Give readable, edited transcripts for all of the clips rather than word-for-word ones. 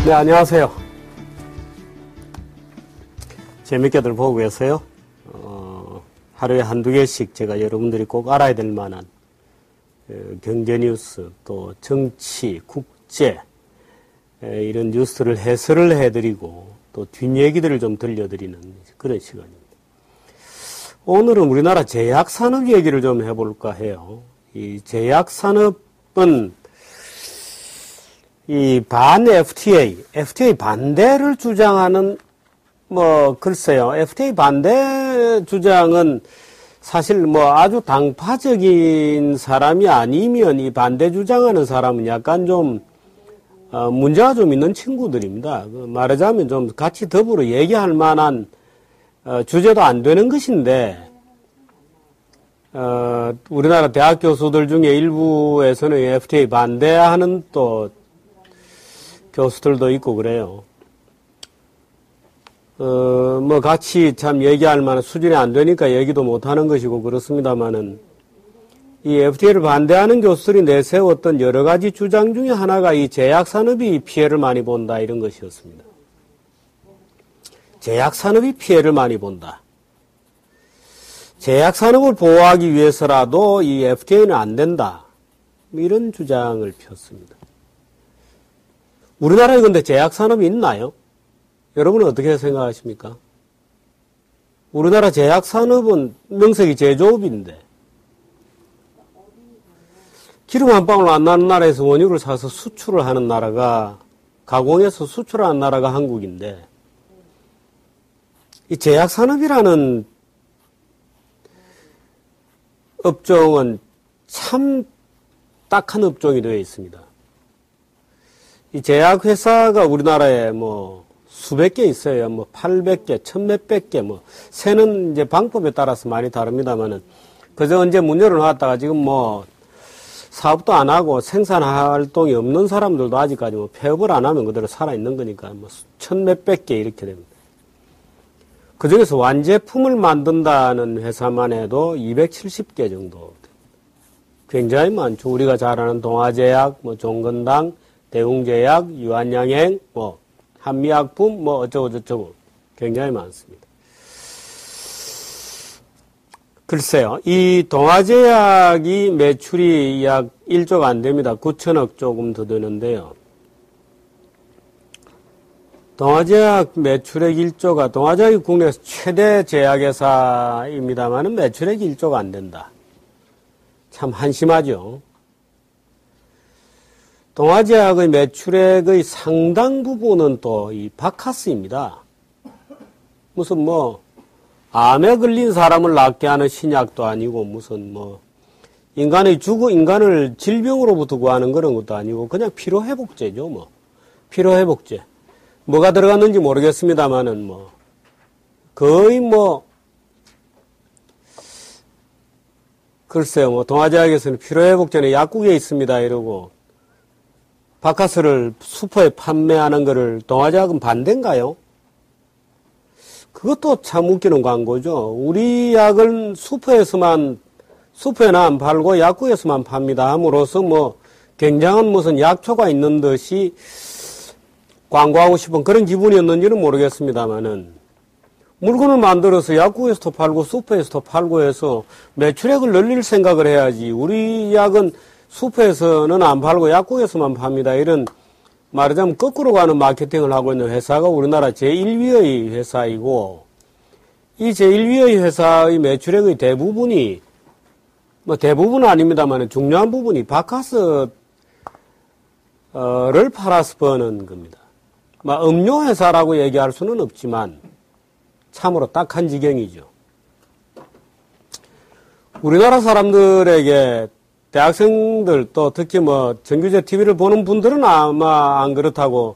네, 안녕하세요. 재밌게들 보고 계세요? 하루에 한두 개씩 제가 여러분들이 꼭 알아야 될 만한 경제 뉴스, 또 정치, 국제, 이런 뉴스를 해설을 해드리고 또 뒷얘기들을 좀 들려드리는 그런 시간입니다. 오늘은 우리나라 제약산업 얘기를 좀 해볼까 해요. 이 제약산업은 이 반 FTA 반대를 주장하는 글쎄요. FTA 반대 주장은 사실 아주 당파적인 사람이 아니면 이 반대 주장하는 사람은 약간 좀 문제가 좀 있는 친구들입니다. 말하자면 좀 같이 더불어 얘기할 만한 주제도 안 되는 것인데 우리나라 대학 교수들 중에 일부에서는 FTA 반대하는 또 교수들도 있고 그래요. 같이 참 얘기할 만한 수준이 안 되니까 얘기도 못 하는 것이고 그렇습니다만은 이 FTA를 반대하는 교수들이 내세웠던 여러 가지 주장 중에 하나가 이 제약산업이 피해를 많이 본다 이런 것이었습니다. 제약산업이 피해를 많이 본다. 제약산업을 보호하기 위해서라도 이 FTA는 안 된다. 이런 주장을 폈습니다. 우리나라에 근데 제약산업이 있나요? 여러분은 어떻게 생각하십니까? 우리나라 제약산업은 명색이 제조업인데 기름 한 방울 안 나는 나라에서 원유를 사서 수출을 하는 나라가 가공해서 수출하는 나라가 한국인데 이 제약산업이라는 업종은 참 딱한 업종이 되어 있습니다. 이 제약회사가 우리나라에 수백 개 있어요. 800개, 1000몇백 개, 세는 이제 방법에 따라서 많이 다릅니다만은, 그저 언제 문 열어놨다가 지금 사업도 안 하고 생산 활동이 없는 사람들도 아직까지 폐업을 안 하면 그대로 살아있는 거니까 1000몇백 개 이렇게 됩니다. 그 중에서 완제품을 만든다는 회사만 해도 270개 정도. 굉장히 많죠. 우리가 잘 아는 동아제약, 종건당, 대웅제약, 유한양행, 한미약품, 어쩌고저쩌고 굉장히 많습니다. 글쎄요, 이 동아제약이 매출이 약 1조가 안 됩니다. 9천억 조금 더 되는데요. 동아제약 매출액 1조가, 동아제약이 국내에서 최대 제약회사입니다만은 매출액 1조가 안 된다. 참 한심하죠. 동아제약의 매출액의 상당 부분은 또 이 바카스입니다. 무슨 암에 걸린 사람을 낫게 하는 신약도 아니고 무슨 인간을 질병으로부터 구하는 그런 것도 아니고 그냥 피로회복제죠. 피로회복제. 뭐가 들어갔는지 모르겠습니다만은 거의 글쎄요, 동아제약에서는 피로회복제는 약국에 있습니다 이러고 바카스를 슈퍼에 판매하는 거를 동아제약은 반대인가요? 그것도 참 웃기는 광고죠. 우리 약은 슈퍼에는 안 팔고 약국에서만 팝니다 함으로써 굉장한 무슨 약초가 있는 듯이 광고하고 싶은 그런 기분이었는지는 모르겠습니다만은 물건을 만들어서 약국에서도 팔고 슈퍼에서도 팔고 해서 매출액을 늘릴 생각을 해야지. 우리 약은 슈퍼에서는 안 팔고 약국에서만 팝니다. 이런 말하자면 거꾸로 가는 마케팅을 하고 있는 회사가 우리나라 제1위의 회사이고 이 제1위의 회사의 매출액의 대부분이 대부분은 아닙니다만 중요한 부분이 바카스를 팔아서 버는 겁니다. 음료 회사라고 얘기할 수는 없지만 참으로 딱한 지경이죠. 우리나라 사람들에게 대학생들 또 특히 정규제 TV를 보는 분들은 아마 안 그럴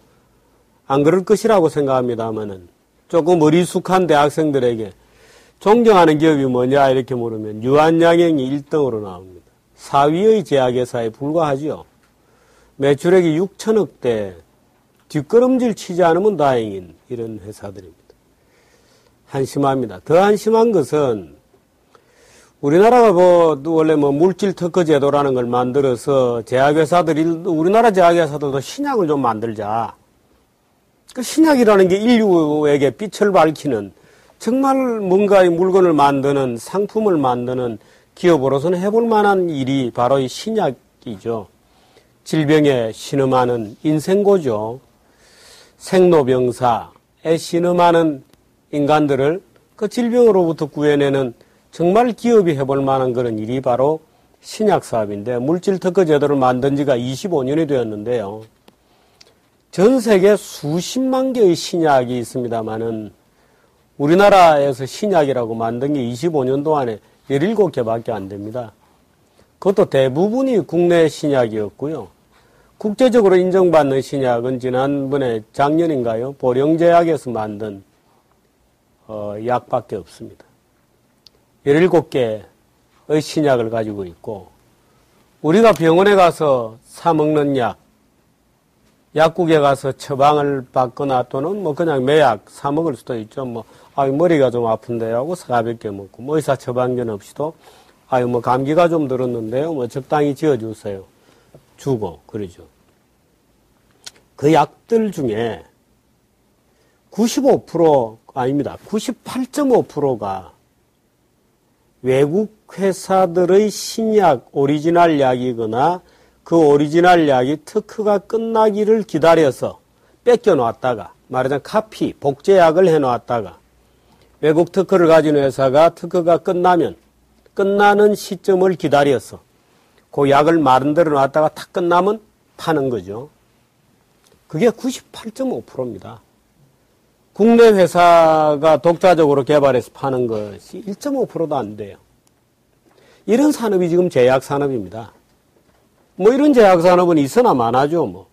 것이라고 생각합니다만은 조금 어리숙한 대학생들에게 존경하는 기업이 뭐냐 이렇게 물으면 유한양행이 1등으로 나옵니다. 4위의 제약회사에 불과하죠. 매출액이 6천억대 뒷걸음질 치지 않으면 다행인 이런 회사들입니다. 한심합니다. 더 한심한 것은 우리나라가 원래 물질 특허 제도라는 걸 만들어서 제약회사들이, 우리나라 제약회사들도 신약을 좀 만들자. 그 신약이라는 게 인류에게 빛을 밝히는 정말 뭔가의 물건을 만드는 상품을 만드는 기업으로서는 해볼 만한 일이 바로 이 신약이죠. 질병에 신음하는 인생고죠. 생로병사에 신음하는 인간들을 그 질병으로부터 구해내는 정말 기업이 해볼 만한 그런 일이 바로 신약 사업인데, 물질 특허 제도를 만든 지가 25년이 되었는데요. 전 세계 수십만 개의 신약이 있습니다만은 우리나라에서 신약이라고 만든 게 25년 동안에 17개밖에 안 됩니다. 그것도 대부분이 국내 신약이었고요. 국제적으로 인정받는 신약은 지난번에 작년인가요? 보령제약에서 만든 약밖에 없습니다. 17개의 신약을 가지고 있고, 우리가 병원에 가서 사 먹는 약, 약국에 가서 처방을 받거나 또는 뭐 그냥 매약 사 먹을 수도 있죠. 뭐, 머리가 좀 아픈데요 하고 가볍게 먹고, 뭐 의사 처방전 없이도, 뭐 감기가 좀 들었는데요. 뭐 적당히 지어주세요. 주고, 그러죠. 그 약들 중에 95% 아닙니다. 98.5%가 외국 회사들의 신약, 오리지널 약이거나 그 오리지널 약이 특허가 끝나기를 기다려서 뺏겨놨다가, 말하자면 카피, 복제약을 해놨다가 외국 특허를 가진 회사가 특허가 끝나는 시점을 기다려서 그 약을 만들어 놨다가 다 끝나면 파는 거죠. 그게 98.5%입니다. 국내 회사가 독자적으로 개발해서 파는 것이 1.5%도 안 돼요. 이런 산업이 지금 제약 산업입니다. 뭐 이런 제약 산업은 있으나 마나죠, 뭐.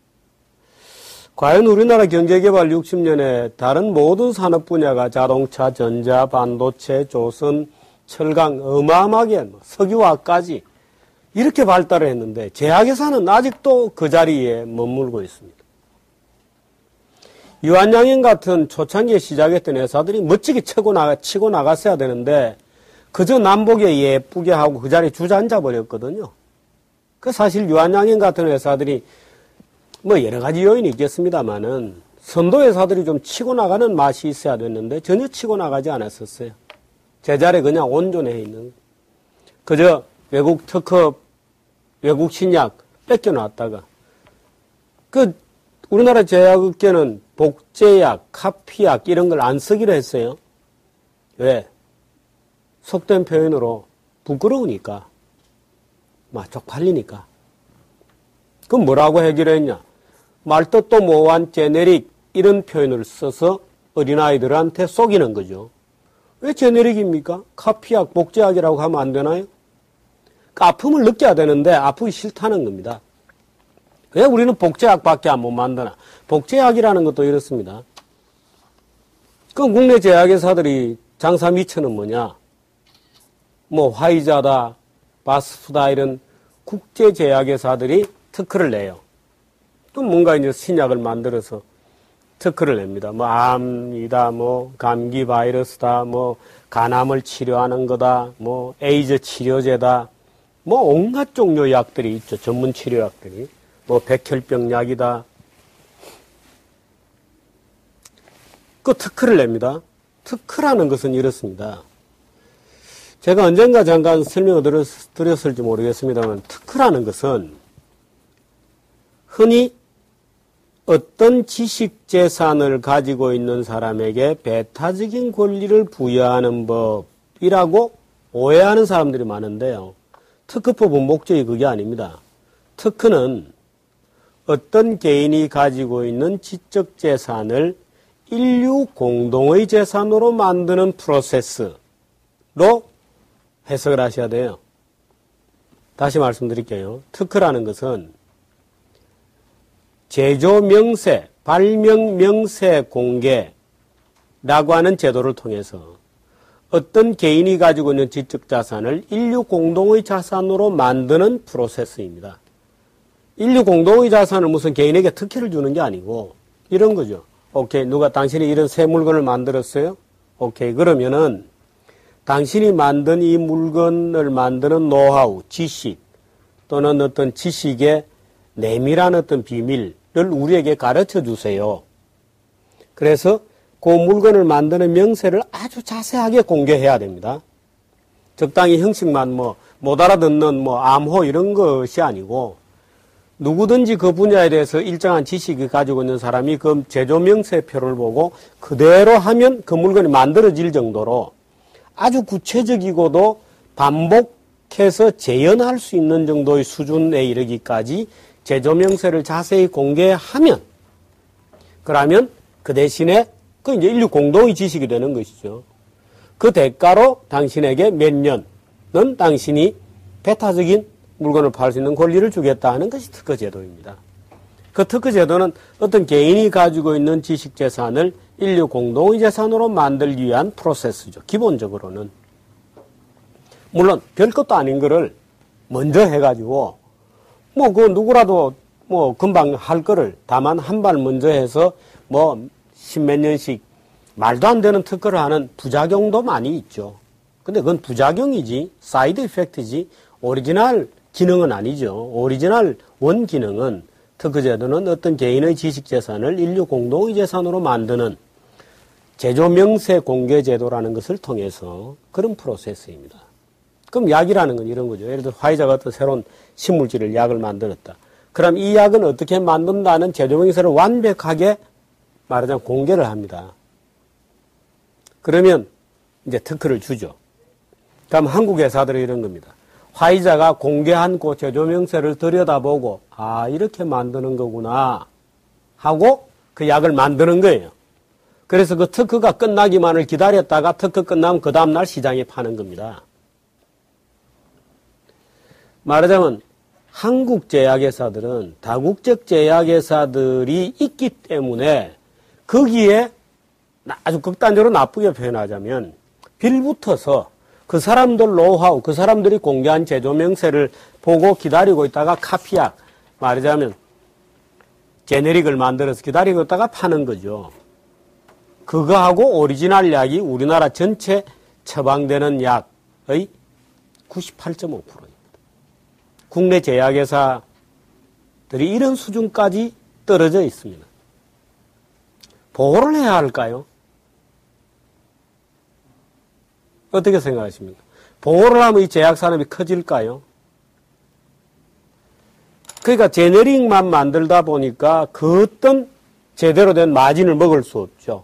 과연 우리나라 경제개발 60년에 다른 모든 산업 분야가 자동차, 전자, 반도체, 조선, 철강, 어마어마하게 석유화까지 이렇게 발달을 했는데 제약회사는 아직도 그 자리에 머물고 있습니다. 유한양행 같은 초창기에 시작했던 회사들이 멋지게 치고 나갔어야 되는데 그저 남보게 예쁘게 하고 그 자리에 주저앉아 버렸거든요. 그 사실 유한양행 같은 회사들이 뭐 여러 가지 요인이 있겠습니다만은 선도 회사들이 좀 치고 나가는 맛이 있어야 됐는데 전혀 치고 나가지 않았었어요. 제자리에 그냥 온전해 있는. 그저 외국 특허, 외국 신약 뺏겨놨다가. 우리나라 제약업계는 복제약, 카피약 이런 걸 안 쓰기로 했어요. 왜? 속된 표현으로 부끄러우니까. 쪽팔리니까. 그럼 뭐라고 하기로 했냐? 말뜻도 모호한 제네릭 이런 표현을 써서 어린아이들한테 속이는 거죠. 왜 제네릭입니까? 카피약, 복제약이라고 하면 안 되나요? 아픔을 느껴야 되는데 아프기 싫다는 겁니다. 왜 우리는 복제약밖에 못 만드나? 복제약이라는 것도 이렇습니다. 그 국내 제약회사들이 장사 미천은 뭐냐? 뭐 화이자다, 바스프다 이런 국제 제약회사들이 특허를 내요. 또 뭔가 이제 신약을 만들어서 특허를 냅니다. 뭐 암이다, 뭐 감기 바이러스다, 뭐 간암을 치료하는 거다, 뭐 에이즈 치료제다, 뭐 온갖 종류 약들이 있죠. 전문 치료약들이. 뭐 백혈병 약이다. 그 특허를 냅니다. 특허라는 것은 이렇습니다. 제가 언젠가 잠깐 설명을 드렸을지 모르겠습니다만 특허라는 것은 흔히 어떤 지식 재산을 가지고 있는 사람에게 배타적인 권리를 부여하는 법이라고 오해하는 사람들이 많은데요. 특허법은 목적이 그게 아닙니다. 특허는 어떤 개인이 가지고 있는 지적 재산을 인류 공동의 재산으로 만드는 프로세스로 해석을 하셔야 돼요. 다시 말씀드릴게요. 특허라는 것은 제조 명세, 발명 명세 공개라고 하는 제도를 통해서 어떤 개인이 가지고 있는 지적 자산을 인류 공동의 자산으로 만드는 프로세스입니다. 인류 공동의 자산을 무슨 개인에게 특혜를 주는 게 아니고 이런 거죠. 오케이, 당신이 이런 새 물건을 만들었어요? 오케이, 그러면은 당신이 만든 이 물건을 만드는 노하우, 지식 또는 어떤 지식의 내밀한 어떤 비밀을 우리에게 가르쳐 주세요. 그래서 그 물건을 만드는 명세를 아주 자세하게 공개해야 됩니다. 적당히 형식만 못 알아듣는 암호 이런 것이 아니고 누구든지 그 분야에 대해서 일정한 지식이 가지고 있는 사람이 그 제조 명세표를 보고 그대로 하면 그 물건이 만들어질 정도로 아주 구체적이고도 반복해서 재현할 수 있는 정도의 수준에 이르기까지 제조 명세를 자세히 공개하면 그러면 그 대신에 그 이제 인류 공동의 지식이 되는 것이죠. 그 대가로 당신에게 몇 년은 당신이 배타적인 물건을 팔 수 있는 권리를 주겠다 하는 것이 특허 제도입니다. 그 특허 제도는 어떤 개인이 가지고 있는 지식 재산을 인류 공동의 재산으로 만들기 위한 프로세스죠. 기본적으로는. 물론 별것도 아닌 거를 먼저 해가지고 그 누구라도 금방 할 거를 다만 한 발 먼저 해서 십몇 년씩 말도 안 되는 특허를 하는 부작용도 많이 있죠. 근데 그건 부작용이지, 사이드 이펙트지, 오리지널 기능은 아니죠. 오리지널 원 기능은 특허제도는 어떤 개인의 지식재산을 인류 공동의 재산으로 만드는 제조명세 공개제도라는 것을 통해서 그런 프로세스입니다. 그럼 약이라는 건 이런 거죠. 예를 들어 화이자가 어떤 새로운 식물질을 약을 만들었다. 그럼 이 약은 어떻게 만든다는 제조명세를 완벽하게 말하자면 공개를 합니다. 그러면 이제 특허를 주죠. 그럼 한국 회사들은 이런 겁니다. 화이자가 공개한 그 제조명세를 들여다보고 이렇게 만드는 거구나 하고 그 약을 만드는 거예요. 그래서 그 특허가 끝나기만을 기다렸다가 특허 끝나면 그 다음날 시장에 파는 겁니다. 말하자면 한국 제약회사들은 다국적 제약회사들이 있기 때문에 거기에 아주 극단적으로 나쁘게 표현하자면 빌붙어서 그 사람들 노하우, 그 사람들이 공개한 제조명세를 보고 기다리고 있다가 카피약, 말하자면 제네릭을 만들어서 기다리고 있다가 파는 거죠. 그거하고 오리지널 약이 우리나라 전체 처방되는 약의 98.5%입니다. 국내 제약회사들이 이런 수준까지 떨어져 있습니다. 보호를 해야 할까요? 어떻게 생각하십니까? 보호를 하면 이 제약 산업이 커질까요? 그러니까 제네릭만 만들다 보니까 그 어떤 제대로 된 마진을 먹을 수 없죠.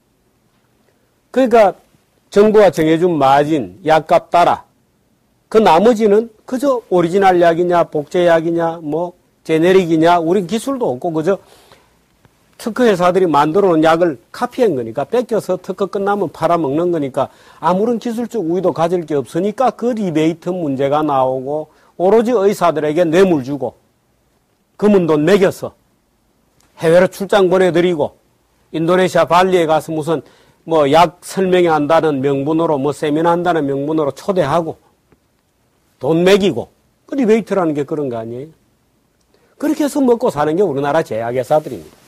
그러니까 정부가 정해준 마진, 약값 따라 그 나머지는 그저 오리지널 약이냐, 복제약이냐, 제네릭이냐, 우린 기술도 없고 그저 특허 회사들이 만들어 놓은 약을 카피한 거니까 뺏겨서 특허 끝나면 팔아먹는 거니까 아무런 기술적 우위도 가질 게 없으니까 그 리베이트 문제가 나오고 오로지 의사들에게 뇌물 주고 검은 돈 매겨서 해외로 출장 보내드리고 인도네시아 발리에 가서 무슨 약 설명한다는 명분으로 세미나 한다는 명분으로 초대하고 돈 매기고 그 리베이트라는 게 그런 거 아니에요? 그렇게 해서 먹고 사는 게 우리나라 제약회사들입니다.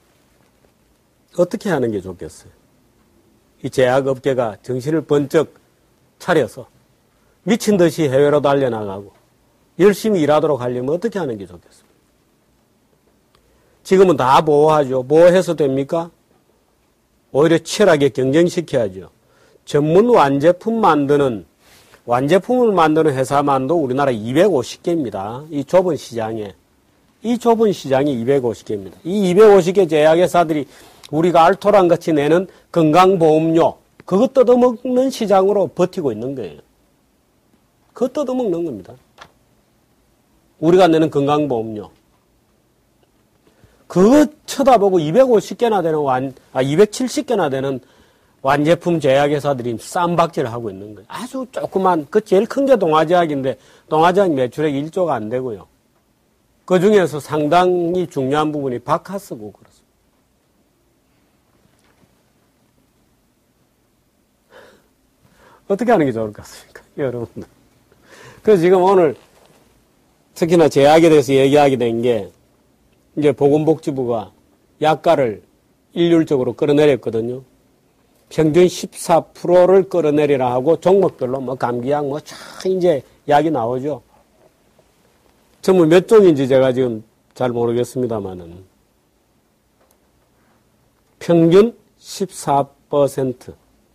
어떻게 하는 게 좋겠어요? 이 제약업계가 정신을 번쩍 차려서 미친 듯이 해외로 달려나가고 열심히 일하도록 하려면 어떻게 하는 게 좋겠습니까? 지금은 다 보호하죠. 보호해서 됩니까? 오히려 치열하게 경쟁시켜야죠. 전문 완제품을 만드는 회사만도 우리나라 250개입니다. 이 좁은 시장이 250개입니다. 이 250개 제약회사들이 우리가 알토란 같이 내는 건강보험료, 그거 뜯어먹는 시장으로 버티고 있는 거예요. 그거 뜯어먹는 겁니다. 우리가 내는 건강보험료. 그거 쳐다보고 250개나 되는 270개나 되는 완제품 제약회사들이 쌈박질을 하고 있는 거예요. 아주 조그만, 제일 큰 게 동아제약인데, 동아제약 매출액 1조가 안 되고요. 그 중에서 상당히 중요한 부분이 바카스고 그렇습니다. 어떻게 하는 게 좋을 것 같습니까, 여러분들? 그래서 지금 오늘 특히나 제약에 대해서 얘기하게 된 게 이제 보건복지부가 약가를 일률적으로 끌어내렸거든요. 평균 14%를 끌어내리라 하고 종목별로 감기약 이제 약이 나오죠. 전부 몇 종인지 제가 지금 잘 모르겠습니다만은 평균 14%.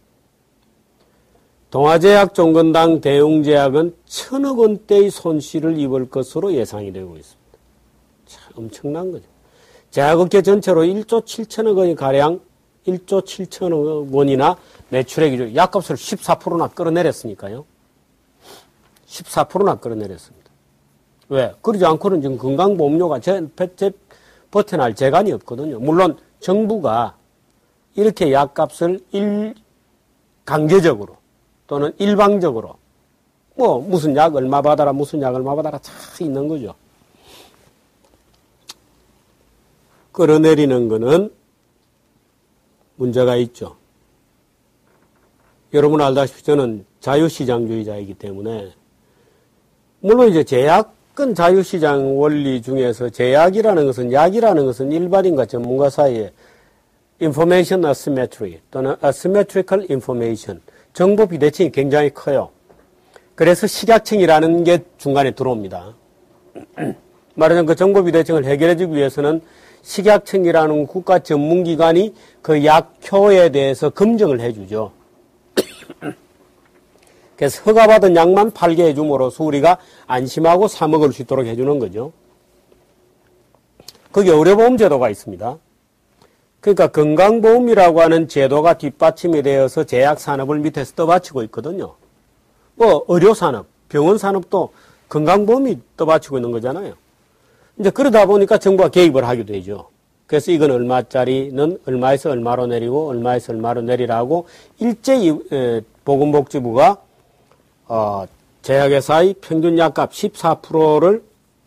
동아제약 종건당 대웅제약은 1,000억 원대의 손실을 입을 것으로 예상이 되고 있습니다. 참 엄청난 거죠. 제약업계 전체로 1조 7천억 원이 가량 1조 7천억 원이나 매출액이죠. 약값을 14%나 끌어내렸으니까요. 14%나 끌어내렸습니다. 왜? 그러지 않고는 지금 건강보험료가 버텨날 재간이 없거든요. 물론 정부가 이렇게 약값을 강제적으로 또는 일방적으로 뭐 무슨 약 얼마 받아라 무슨 약 얼마 받아라 다 있는 거죠. 끌어내리는 거는 문제가 있죠. 여러분 알다시피 저는 자유시장주의자이기 때문에 물론 이제 제약은 자유시장 원리 중에서 제약이라는 것은 약이라는 것은 일반인과 전문가 사이에 information asymmetry 또는 asymmetrical information 정보 비대칭이 굉장히 커요. 그래서 식약청이라는 게 중간에 들어옵니다. 말하자면 그 정보 비대칭을 해결해주기 위해서는 식약청이라는 국가 전문기관이 그 약효에 대해서 검증을 해주죠. 그래서 허가받은 약만 팔게 해줌으로써 우리가 안심하고 사 먹을 수 있도록 해주는 거죠. 거기에 의료보험 제도가 있습니다. 그러니까 건강보험이라고 하는 제도가 뒷받침이 되어서 제약산업을 밑에서 떠받치고 있거든요. 뭐 의료산업, 병원산업도 건강보험이 떠받치고 있는 거잖아요. 이제 그러다 보니까 정부가 개입을 하게 되죠. 그래서 이건 얼마짜리는 얼마에서 얼마로 내리고 얼마에서 얼마로 내리라고 일제히 보건복지부가 제약회사의 평균 약값 14%를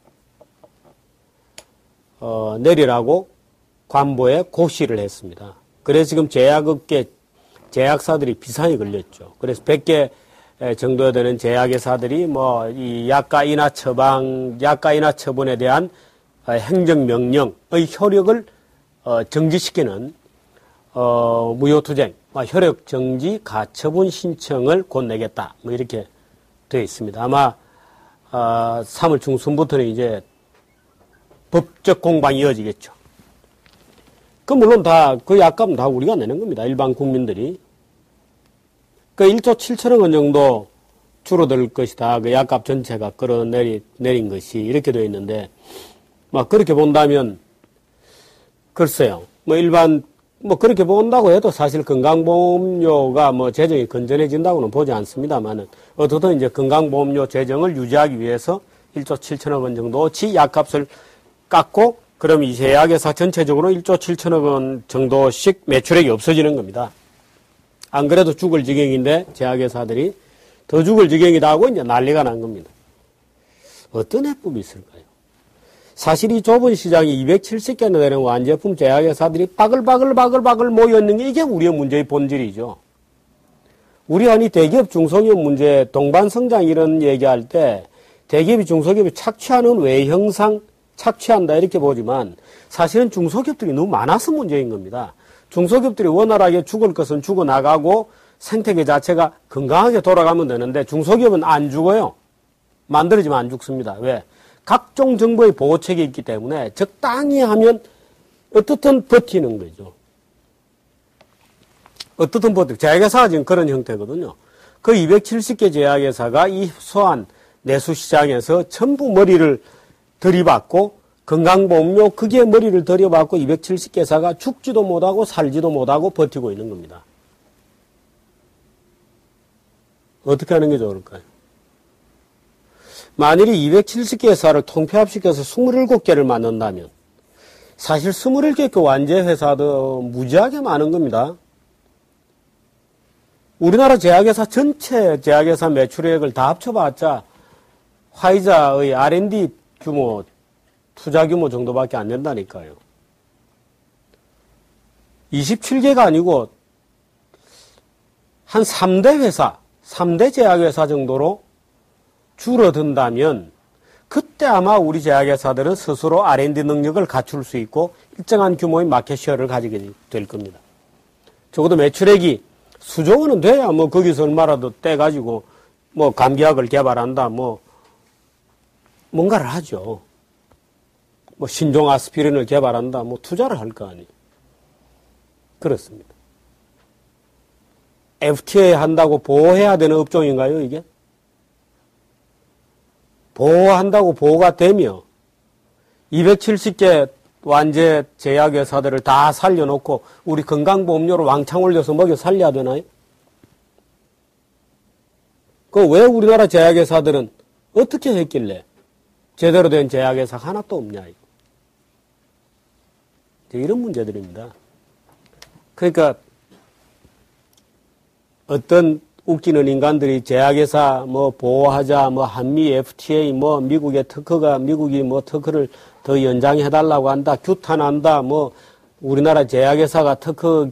내리라고 관보에 고시를 했습니다. 그래서 지금 제약업계 제약사들이 비상이 걸렸죠. 그래서 100개 정도 되는 제약회사들이 뭐 이 약가 인하 처방, 약가 인하 처분에 대한 행정명령의 효력을 정지시키는 무효투쟁, 효력정지 가처분 신청을 곧 내겠다. 뭐 이렇게 되어 있습니다. 아마 3월 중순부터는 이제 법적 공방이 이어지겠죠. 그 물론 그 약값은 다 우리가 내는 겁니다. 일반 국민들이. 그 1조 7천억 원 정도 줄어들 것이다. 그 약값 전체가 끌어내린 것이 이렇게 되어 있는데, 막 그렇게 본다면, 글쎄요. 그렇게 본다고 해도 사실 건강보험료가 재정이 건전해진다고는 보지 않습니다만은, 어떻든 이제 건강보험료 재정을 유지하기 위해서 1조 7천억 원 정도치 약값을 깎고, 그럼 이 제약회사 전체적으로 1조 7천억 원 정도씩 매출액이 없어지는 겁니다. 안 그래도 죽을 지경인데 제약회사들이 더 죽을 지경이다 하고 이제 난리가 난 겁니다. 어떤 해법이 있을까요? 사실 이 좁은 시장이 270개나 되는 완제품 제약회사들이 바글바글 모여있는 게 이게 우리의 문제의 본질이죠. 우리 아니 대기업 중소기업 문제 동반성장 이런 얘기할 때 대기업이 중소기업이 착취하는 외형상 착취한다 이렇게 보지만 사실은 중소기업들이 너무 많아서 문제인 겁니다. 중소기업들이 원활하게 죽을 것은 죽어나가고 생태계 자체가 건강하게 돌아가면 되는데 중소기업은 안 죽어요. 만들어지면 안 죽습니다. 왜? 각종 정부의 보호책이 있기 때문에 적당히 하면 어떻든 버티는 거죠. 어떻든 버티고 제약회사가 지금 그런 형태거든요. 그 270개 제약회사가 이 소한 내수시장에서 전부 머리를 들이받고 건강보험료 크게 머리를 들여받고 270개사가 죽지도 못하고 살지도 못하고 버티고 있는 겁니다. 어떻게 하는 게 좋을까요? 만일에 270개사를 통폐합시켜서 27개를 만든다면 사실 27개 완제 회사도 무지하게 많은 겁니다. 우리나라 제약회사 전체 제약회사 매출액을 다 합쳐봤자 화이자의 R&D 규모 투자 규모 정도밖에 안 된다니까요. 27개가 아니고 한 3대 회사, 3대 제약회사 정도로 줄어든다면 그때 아마 우리 제약회사들은 스스로 R&D 능력을 갖출 수 있고 일정한 규모의 마켓쉐어를 가지게 될 겁니다. 적어도 매출액이 수조 원은 돼야 거기서 얼마라도 떼가지고 감기약을 개발한다 뭔가를 하죠. 신종 아스피린을 개발한다, 투자를 할 거 아니에요. 그렇습니다. FTA 한다고 보호해야 되는 업종인가요, 이게? 보호한다고 보호가 되며 270개 완제 제약회사들을 다 살려놓고 우리 건강보험료로 왕창 올려서 먹여 살려야 되나요? 왜 우리나라 제약회사들은 어떻게 했길래 제대로 된 제약회사 하나도 없냐, 이런 문제들입니다. 그러니까 어떤 웃기는 인간들이 제약회사 보호하자, 한미 FTA, 미국의 미국이 특허를 더 연장해달라고 한다, 규탄한다, 우리나라 제약회사가 특허,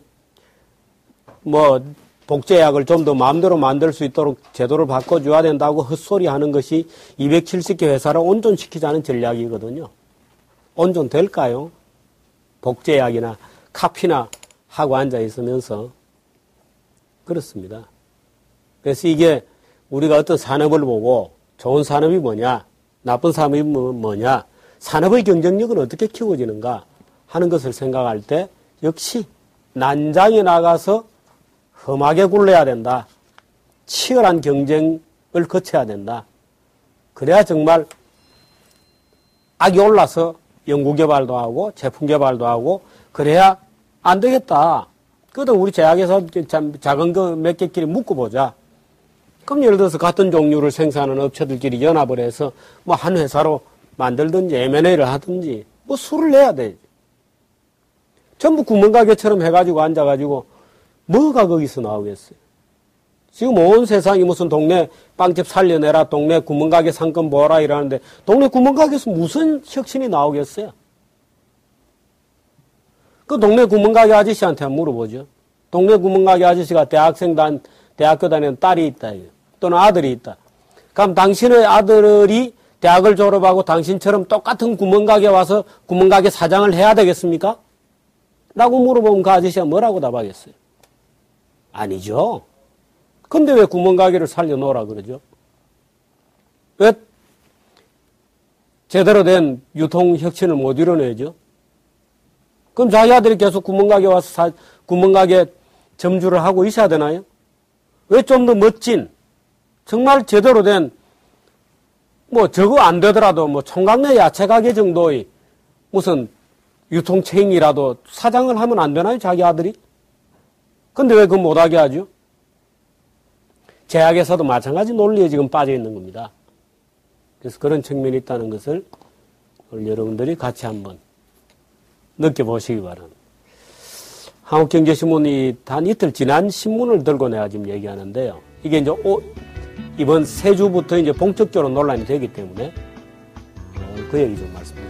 복제약을 좀 더 마음대로 만들 수 있도록 제도를 바꿔줘야 된다고 헛소리 하는 것이 270개 회사를 온전시키자는 전략이거든요. 온전될까요? 복제약이나 카피나 하고 앉아 있으면서. 그렇습니다. 그래서 이게 우리가 어떤 산업을 보고 좋은 산업이 뭐냐, 나쁜 산업이 뭐냐, 산업의 경쟁력은 어떻게 키워지는가 하는 것을 생각할 때 역시 난장에 나가서 험하게 굴러야 된다. 치열한 경쟁을 거쳐야 된다. 그래야 정말 악이 올라서 연구개발도 하고 제품 개발도 하고 그래야 안 되겠다. 그래도 우리 제약회사 작은 거 몇 개끼리 묶어보자. 그럼 예를 들어서 같은 종류를 생산하는 업체들끼리 연합을 해서 한 회사로 만들든지 M&A를 하든지 수를 내야 돼. 전부 구멍가게처럼 해가지고 앉아가지고 뭐가 거기서 나오겠어요? 지금 온 세상이 무슨 동네 빵집 살려내라, 동네 구멍가게 상권 모아라 이러는데 동네 구멍가게에서 무슨 혁신이 나오겠어요? 그 동네 구멍가게 아저씨한테 한번 물어보죠. 동네 구멍가게 아저씨가 대학교 다니는 딸이 있다, 또는 아들이 있다. 그럼 당신의 아들이 대학을 졸업하고 당신처럼 똑같은 구멍가게 와서 구멍가게 사장을 해야 되겠습니까? 라고 물어보면 그 아저씨가 뭐라고 답하겠어요? 아니죠. 근데 왜 구멍가게를 살려놓으라 그러죠? 왜 제대로 된 유통혁신을 못 이뤄내죠? 그럼 자기 아들이 계속 구멍가게 와서 구멍가게 점주를 하고 있어야 되나요? 왜 좀 더 멋진, 정말 제대로 된, 저거 안 되더라도 총각내 야채가게 정도의 무슨 유통체인이라도 사장을 하면 안 되나요? 자기 아들이? 근데 왜 그거 못하게 하죠? 제약에서도 마찬가지 논리에 지금 빠져 있는 겁니다. 그래서 그런 측면이 있다는 것을 오늘 여러분들이 같이 한번 느껴보시기 바랍니다. 한국경제신문이 단 이틀 지난 신문을 들고 내가 지금 얘기하는데요. 이게 이제 이번 세 주부터 이제 본격적으로 논란이 되기 때문에 그 얘기 좀 말씀드립니다.